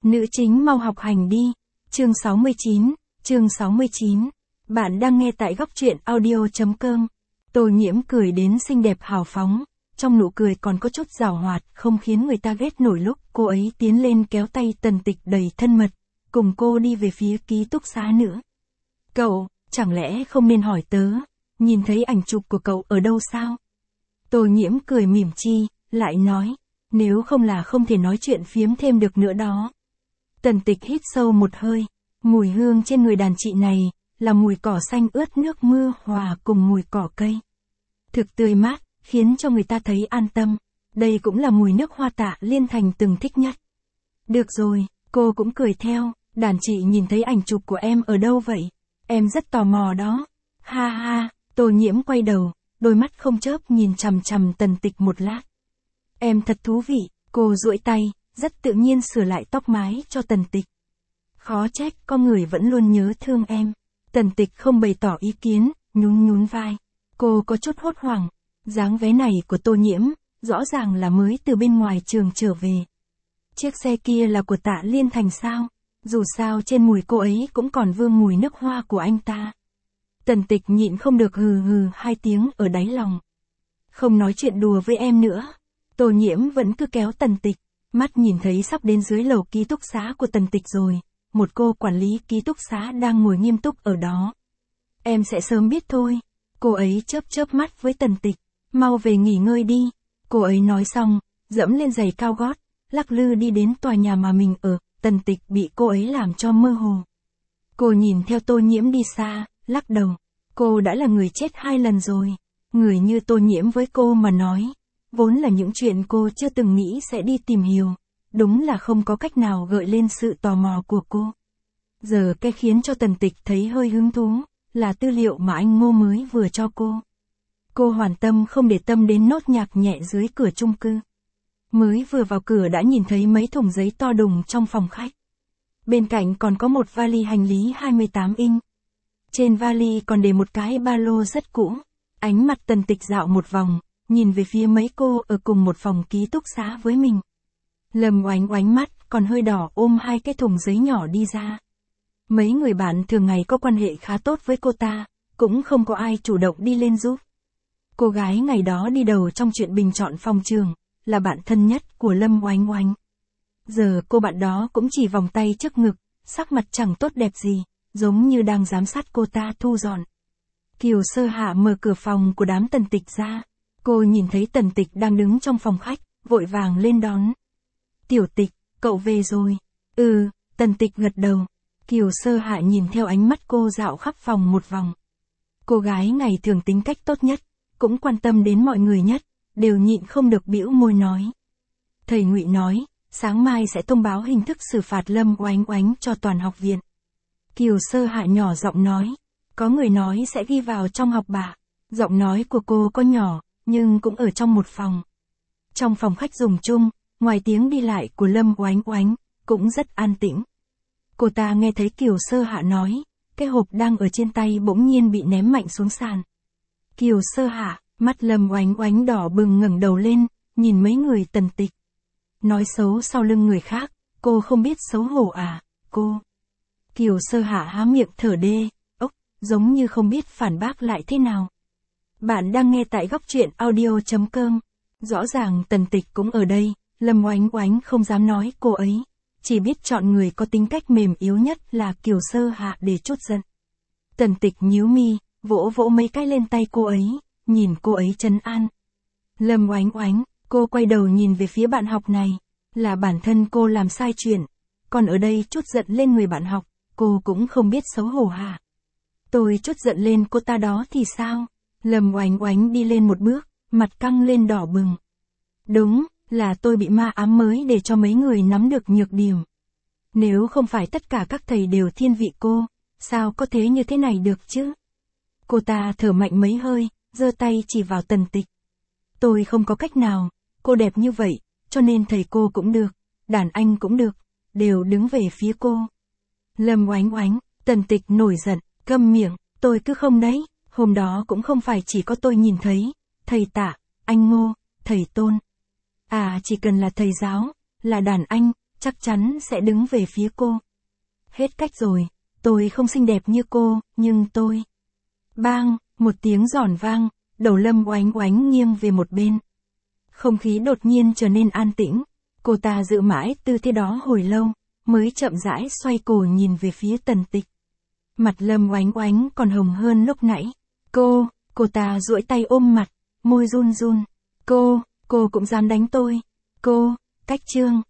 Nữ chính mau học hành đi. Chương 69. Bạn đang nghe tại góc truyện audio.com. Tô Nhiễm cười đến xinh đẹp hào phóng, trong nụ cười còn có chút giảo hoạt, không khiến người ta ghét nổi lúc cô ấy tiến lên kéo tay Tần Tịch đầy thân mật, cùng cô đi về phía ký túc xá nữa. Cậu, chẳng lẽ không nên hỏi tớ, nhìn thấy ảnh chụp của cậu ở đâu sao? Tô Nhiễm cười mỉm chi, lại nói, nếu không là không thể nói chuyện phiếm thêm được nữa đó. Tần Tịch hít sâu một hơi, mùi hương trên người đàn chị này, là mùi cỏ xanh ướt nước mưa hòa cùng mùi cỏ cây. Thực tươi mát, khiến cho người ta thấy an tâm. Đây cũng là mùi nước hoa Tạ Liên Thành từng thích nhất. Được rồi, cô cũng cười theo, đàn chị nhìn thấy ảnh chụp của em ở đâu vậy? Em rất tò mò đó. Ha ha, Tô Nhiễm quay đầu, đôi mắt không chớp nhìn chằm chằm Tần Tịch một lát. Em thật thú vị, cô duỗi tay, rất tự nhiên sửa lại tóc mái cho Tần Tịch. Khó trách, con người vẫn luôn nhớ thương em. Tần Tịch không bày tỏ ý kiến, nhún vai. Cô có chút hốt hoảng, dáng váy này của Tô Nhiễm, rõ ràng là mới từ bên ngoài trường trở về. Chiếc xe kia là của Tạ Liên Thành sao? Dù sao trên mùi cô ấy cũng còn vương mùi nước hoa của anh ta. Tần Tịch nhịn không được hừ hừ hai tiếng ở đáy lòng. Không nói chuyện đùa với em nữa. Tô Nhiễm vẫn cứ kéo Tần Tịch, mắt nhìn thấy sắp đến dưới lầu ký túc xá của Tần Tịch rồi. Một cô quản lý ký túc xá đang ngồi nghiêm túc ở đó. Em sẽ sớm biết thôi. Cô ấy chớp mắt với Tần Tịch. Mau về nghỉ ngơi đi. Cô ấy nói xong, dẫm lên giày cao gót, lắc lư đi đến tòa nhà mà mình ở. Tần Tịch bị cô ấy làm cho mơ hồ. Cô nhìn theo Tô Nhiễm đi xa, lắc đầu. Cô đã là người chết 2 lần rồi. Người như Tô Nhiễm với cô mà nói, vốn là những chuyện cô chưa từng nghĩ sẽ đi tìm hiểu. Đúng là không có cách nào gợi lên sự tò mò của cô. Giờ cái khiến cho Tần Tịch thấy hơi hứng thú, là tư liệu mà anh Ngô mới vừa cho cô. Cô hoàn tâm không để tâm đến nốt nhạc nhẹ dưới cửa chung cư. Mới vừa vào cửa đã nhìn thấy mấy thùng giấy to đùng trong phòng khách. Bên cạnh còn có một vali hành lý 28 inch. Trên vali còn để một cái ba lô rất cũ. Ánh mặt Tần Tịch dạo một vòng, nhìn về phía mấy cô ở cùng một phòng ký túc xá với mình. Lâm Oánh Oánh mắt còn hơi đỏ ôm 2 cái thùng giấy nhỏ đi ra. Mấy người bạn thường ngày có quan hệ khá tốt với cô ta, cũng không có ai chủ động đi lên giúp. Cô gái ngày đó đi đầu trong chuyện bình chọn phòng trường, là bạn thân nhất của Lâm Oánh Oánh. Giờ cô bạn đó cũng chỉ vòng tay trước ngực, sắc mặt chẳng tốt đẹp gì, giống như đang giám sát cô ta thu dọn. Kiều Sơ Hạ mở cửa phòng của đám Tần Tịch ra. Cô nhìn thấy Tần Tịch đang đứng trong phòng khách, vội vàng lên đón. Tiểu Tịch, cậu về rồi. Ừ, Tần Tịch gật đầu. Kiều Sơ Hạ nhìn theo ánh mắt cô dạo khắp phòng một vòng. Cô gái ngày thường tính cách tốt nhất, cũng quan tâm đến mọi người nhất, đều nhịn không được bĩu môi nói. Thầy Ngụy nói, sáng mai sẽ thông báo hình thức xử phạt Lâm Oánh Oánh cho toàn học viện. Kiều Sơ Hạ nhỏ giọng nói, có người nói sẽ ghi vào trong học bạ. Giọng nói của cô có nhỏ, nhưng cũng ở trong một phòng. Trong phòng khách dùng chung, ngoài tiếng đi lại của Lâm Oánh Oánh, cũng rất an tĩnh. Cô ta nghe thấy Kiều Sơ Hạ nói, cái hộp đang ở trên tay bỗng nhiên bị ném mạnh xuống sàn. Kiều Sơ Hạ, mắt Lâm Oánh Oánh đỏ bừng ngẩng đầu lên, nhìn mấy người Tần Tịch. Nói xấu sau lưng người khác, cô không biết xấu hổ à, cô. Kiều Sơ Hạ há miệng thở đê, giống như không biết phản bác lại thế nào. Bạn đang nghe tại góc truyện audio.com. Rõ ràng Tần Tịch cũng ở đây, Lâm Oánh Oánh không dám nói cô ấy. Chỉ biết chọn người có tính cách mềm yếu nhất là Kiều Sơ Hạ để trút giận. Tần Tịch nhíu mi, vỗ mấy cái lên tay cô ấy, nhìn cô ấy trấn an. Lâm Oánh Oánh, cô quay đầu nhìn về phía bạn học này, là bản thân cô làm sai chuyện, còn ở đây trút giận lên người bạn học, cô cũng không biết xấu hổ hả? Tôi trút giận lên cô ta đó thì sao? Lâm Oánh Oánh đi lên một bước, mặt căng lên đỏ bừng. Đúng, là tôi bị ma ám mới để cho mấy người nắm được nhược điểm. Nếu không phải tất cả các thầy đều thiên vị cô, sao có thế như thế này được chứ? Cô ta thở mạnh mấy hơi, giơ tay chỉ vào Tần Tịch. Tôi không có cách nào, cô đẹp như vậy, cho nên thầy cô cũng được, đàn anh cũng được, đều đứng về phía cô. Lâm Oánh Oánh, Tần Tịch nổi giận, câm miệng, tôi cứ không đấy, hôm đó cũng không phải chỉ có tôi nhìn thấy, thầy Tạ, anh Ngô, thầy Tôn. À chỉ cần là thầy giáo, là đàn anh, chắc chắn sẽ đứng về phía cô. Hết cách rồi, tôi không xinh đẹp như cô, nhưng tôi... Bang, một tiếng giòn vang, đầu Lâm Oánh Oánh nghiêng về một bên. Không khí đột nhiên trở nên an tĩnh, cô ta giữ mãi tư thế đó hồi lâu, mới chậm rãi xoay cổ nhìn về phía Tần Tịch. Mặt Lâm Oánh Oánh còn hồng hơn lúc nãy. Cô ta duỗi tay ôm mặt, môi run run. Cô cũng dám đánh tôi. Cách Trương,